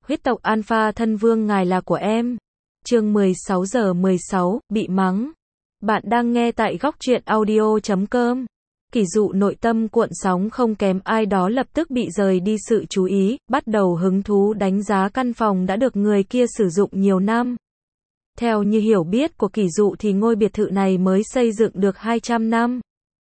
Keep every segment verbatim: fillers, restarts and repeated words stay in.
Huyết tộc Alpha thân vương ngài là của em. Chương mười sáu giờ mười sáu, bị mắng. Bạn đang nghe tại góc truyện audio chấm com. Kỷ dụ nội tâm cuộn sóng không kém ai đó lập tức bị rời đi sự chú ý, bắt đầu hứng thú đánh giá căn phòng đã được người kia sử dụng nhiều năm. Theo như hiểu biết của Kỷ dụ thì ngôi biệt thự này mới xây dựng được hai trăm năm.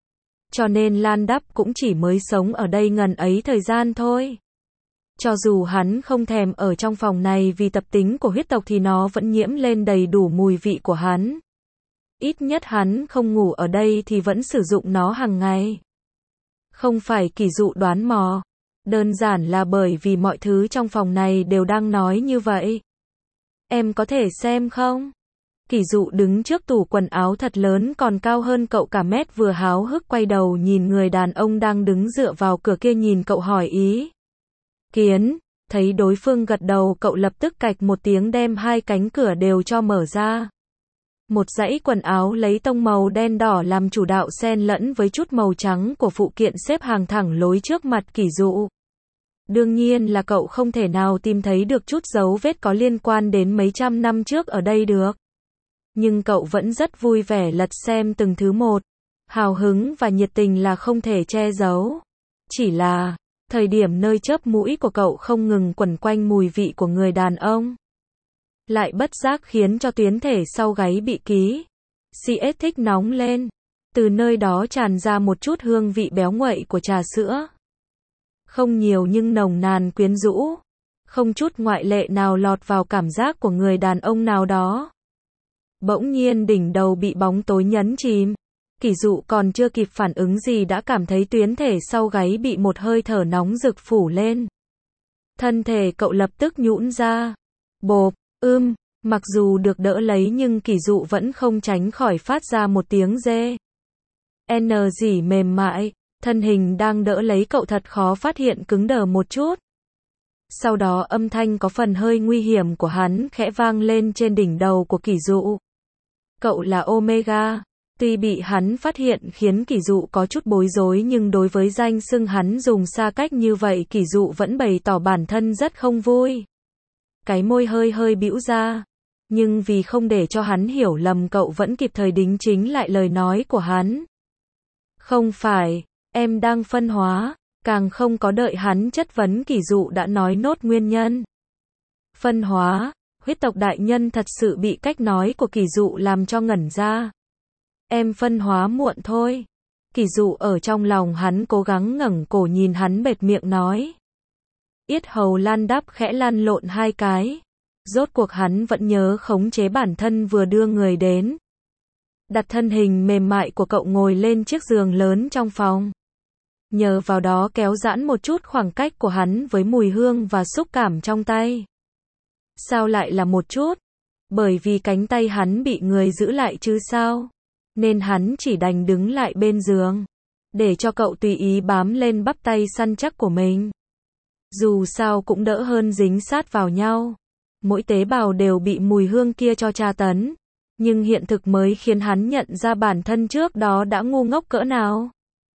Cho nên Lan Đắp cũng chỉ mới sống ở đây ngần ấy thời gian thôi. Cho dù hắn không thèm ở trong phòng này vì tập tính của huyết tộc thì nó vẫn nhiễm lên đầy đủ mùi vị của hắn. Ít nhất hắn không ngủ ở đây thì vẫn sử dụng nó hàng ngày. Không phải Kỷ dụ đoán mò. Đơn giản là bởi vì mọi thứ trong phòng này đều đang nói như vậy. Em có thể xem không? Kỷ dụ đứng trước tủ quần áo thật lớn còn cao hơn cậu cả mét vừa háo hức quay đầu nhìn người đàn ông đang đứng dựa vào cửa kia nhìn cậu hỏi ý kiến, thấy đối phương gật đầu cậu lập tức cạch một tiếng đem hai cánh cửa đều cho mở ra. Một dãy quần áo lấy tông màu đen đỏ làm chủ đạo xen lẫn với chút màu trắng của phụ kiện xếp hàng thẳng lối trước mặt Kỷ dụ. Đương nhiên là cậu không thể nào tìm thấy được chút dấu vết có liên quan đến mấy trăm năm trước ở đây được. Nhưng cậu vẫn rất vui vẻ lật xem từng thứ một. Hào hứng và nhiệt tình là không thể che giấu. Chỉ là, thời điểm nơi chớp mũi của cậu không ngừng quẩn quanh mùi vị của người đàn ông. Lại bất giác khiến cho tuyến thể sau gáy bị ký. xê ét thích nóng lên. Từ nơi đó tràn ra một chút hương vị béo nguậy của trà sữa. Không nhiều nhưng nồng nàn quyến rũ. Không chút ngoại lệ nào lọt vào cảm giác của người đàn ông nào đó. Bỗng nhiên đỉnh đầu bị bóng tối nhấn chìm. Kỷ dụ còn chưa kịp phản ứng gì đã cảm thấy tuyến thể sau gáy bị một hơi thở nóng rực phủ lên. Thân thể cậu lập tức nhũn ra. Bộp, ưm, mặc dù được đỡ lấy nhưng Kỷ dụ vẫn không tránh khỏi phát ra một tiếng rê. N dỉ mềm mại, thân hình đang đỡ lấy cậu thật khó phát hiện cứng đờ một chút. Sau đó âm thanh có phần hơi nguy hiểm của hắn khẽ vang lên trên đỉnh đầu của Kỷ dụ. Cậu là Omega. Tuy bị hắn phát hiện khiến Kỷ dụ có chút bối rối nhưng đối với danh xưng hắn dùng xa cách như vậy Kỷ dụ vẫn bày tỏ bản thân rất không vui. Cái môi hơi hơi bĩu ra. Nhưng vì không để cho hắn hiểu lầm cậu vẫn kịp thời đính chính lại lời nói của hắn. Không phải, em đang phân hóa. Càng không có đợi hắn chất vấn Kỷ dụ đã nói nốt nguyên nhân. Phân hóa, huyết tộc đại nhân thật sự bị cách nói của Kỷ dụ làm cho ngẩn ra. Em phân hóa muộn thôi. Kỷ dụ ở trong lòng hắn cố gắng ngẩng cổ nhìn hắn bệt miệng nói. Yết hầu Lan Đắp khẽ lăn lộn hai cái. Rốt cuộc hắn vẫn nhớ khống chế bản thân vừa đưa người đến. Đặt thân hình mềm mại của cậu ngồi lên chiếc giường lớn trong phòng. Nhờ vào đó kéo giãn một chút khoảng cách của hắn với mùi hương và xúc cảm trong tay. Sao lại là một chút? Bởi vì cánh tay hắn bị người giữ lại chứ sao? Nên hắn chỉ đành đứng lại bên giường. Để cho cậu tùy ý bám lên bắp tay săn chắc của mình. Dù sao cũng đỡ hơn dính sát vào nhau. Mỗi tế bào đều bị mùi hương kia cho tra tấn. Nhưng hiện thực mới khiến hắn nhận ra bản thân trước đó đã ngu ngốc cỡ nào.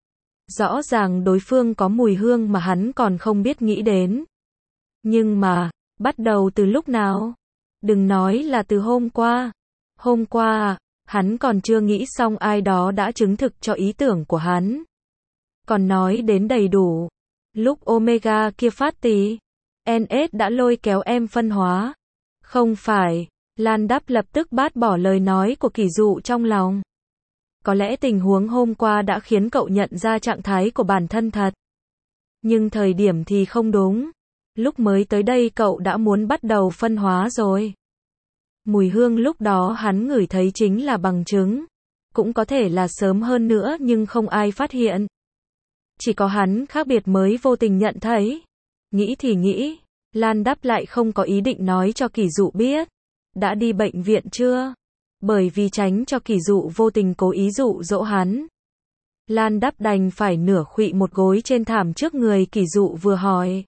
Rõ ràng đối phương có mùi hương mà hắn còn không biết nghĩ đến. Nhưng mà, bắt đầu từ lúc nào? Đừng nói là từ hôm qua. Hôm qua à, hắn còn chưa nghĩ xong ai đó đã chứng thực cho ý tưởng của hắn. Còn nói đến đầy đủ. Lúc Omega kia phát tí, en ét đã lôi kéo em phân hóa. Không phải, Lan Đắp lập tức bác bỏ lời nói của Kỷ dụ trong lòng. Có lẽ tình huống hôm qua đã khiến cậu nhận ra trạng thái của bản thân thật. Nhưng thời điểm thì không đúng. Lúc mới tới đây cậu đã muốn bắt đầu phân hóa rồi. Mùi hương lúc đó hắn ngửi thấy chính là bằng chứng. Cũng có thể là sớm hơn nữa nhưng không ai phát hiện. Chỉ có hắn khác biệt mới vô tình nhận thấy. Nghĩ thì nghĩ, Lan Đắp lại không có ý định nói cho Kỷ dụ biết. Đã đi bệnh viện chưa? Bởi vì tránh cho Kỷ dụ vô tình cố ý dụ dỗ hắn. Lan Đắp đành phải nửa khuỵu một gối trên thảm trước người Kỷ dụ vừa hỏi.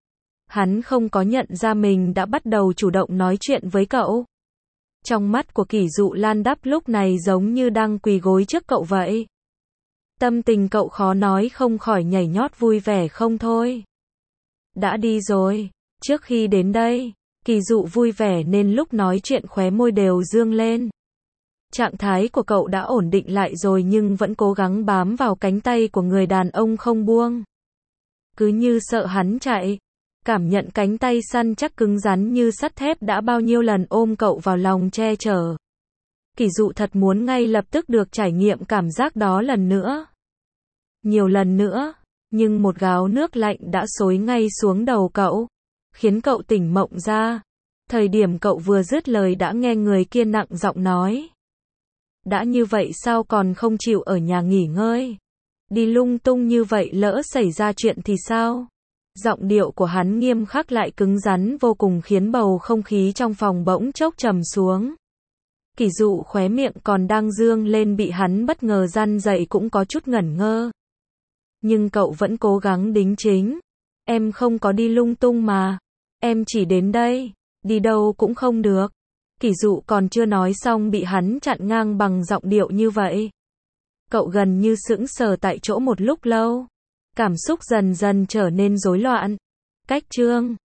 Hắn không có nhận ra mình đã bắt đầu chủ động nói chuyện với cậu. Trong mắt của Kỷ dụ Lan Đắp lúc này giống như đang quỳ gối trước cậu vậy. Tâm tình cậu khó nói không khỏi nhảy nhót vui vẻ không thôi. Đã đi rồi. Trước khi đến đây, Kỳ Dụ vui vẻ nên lúc nói chuyện khóe môi đều dương lên. Trạng thái của cậu đã ổn định lại rồi nhưng vẫn cố gắng bám vào cánh tay của người đàn ông không buông. Cứ như sợ hắn chạy. Cảm nhận cánh tay săn chắc cứng rắn như sắt thép đã bao nhiêu lần ôm cậu vào lòng che chở. Kỳ Dụ thật muốn ngay lập tức được trải nghiệm cảm giác đó lần nữa. Nhiều lần nữa, nhưng một gáo nước lạnh đã xối ngay xuống đầu cậu, khiến cậu tỉnh mộng ra. Thời điểm cậu vừa dứt lời đã nghe người kia nặng giọng nói. Đã như vậy sao còn không chịu ở nhà nghỉ ngơi? Đi lung tung như vậy lỡ xảy ra chuyện thì sao? Giọng điệu của hắn nghiêm khắc lại cứng rắn vô cùng khiến bầu không khí trong phòng bỗng chốc trầm xuống. Kỳ Dụ khóe miệng còn đang dương lên bị hắn bất ngờ răn dậy cũng có chút ngẩn ngơ. Nhưng cậu vẫn cố gắng đính chính. Em không có đi lung tung mà. Em chỉ đến đây. Đi đâu cũng không được. Kỳ Dụ còn chưa nói xong bị hắn chặn ngang bằng giọng điệu như vậy. Cậu gần như sững sờ tại chỗ một lúc lâu. Cảm xúc dần dần trở nên rối loạn. Cách chương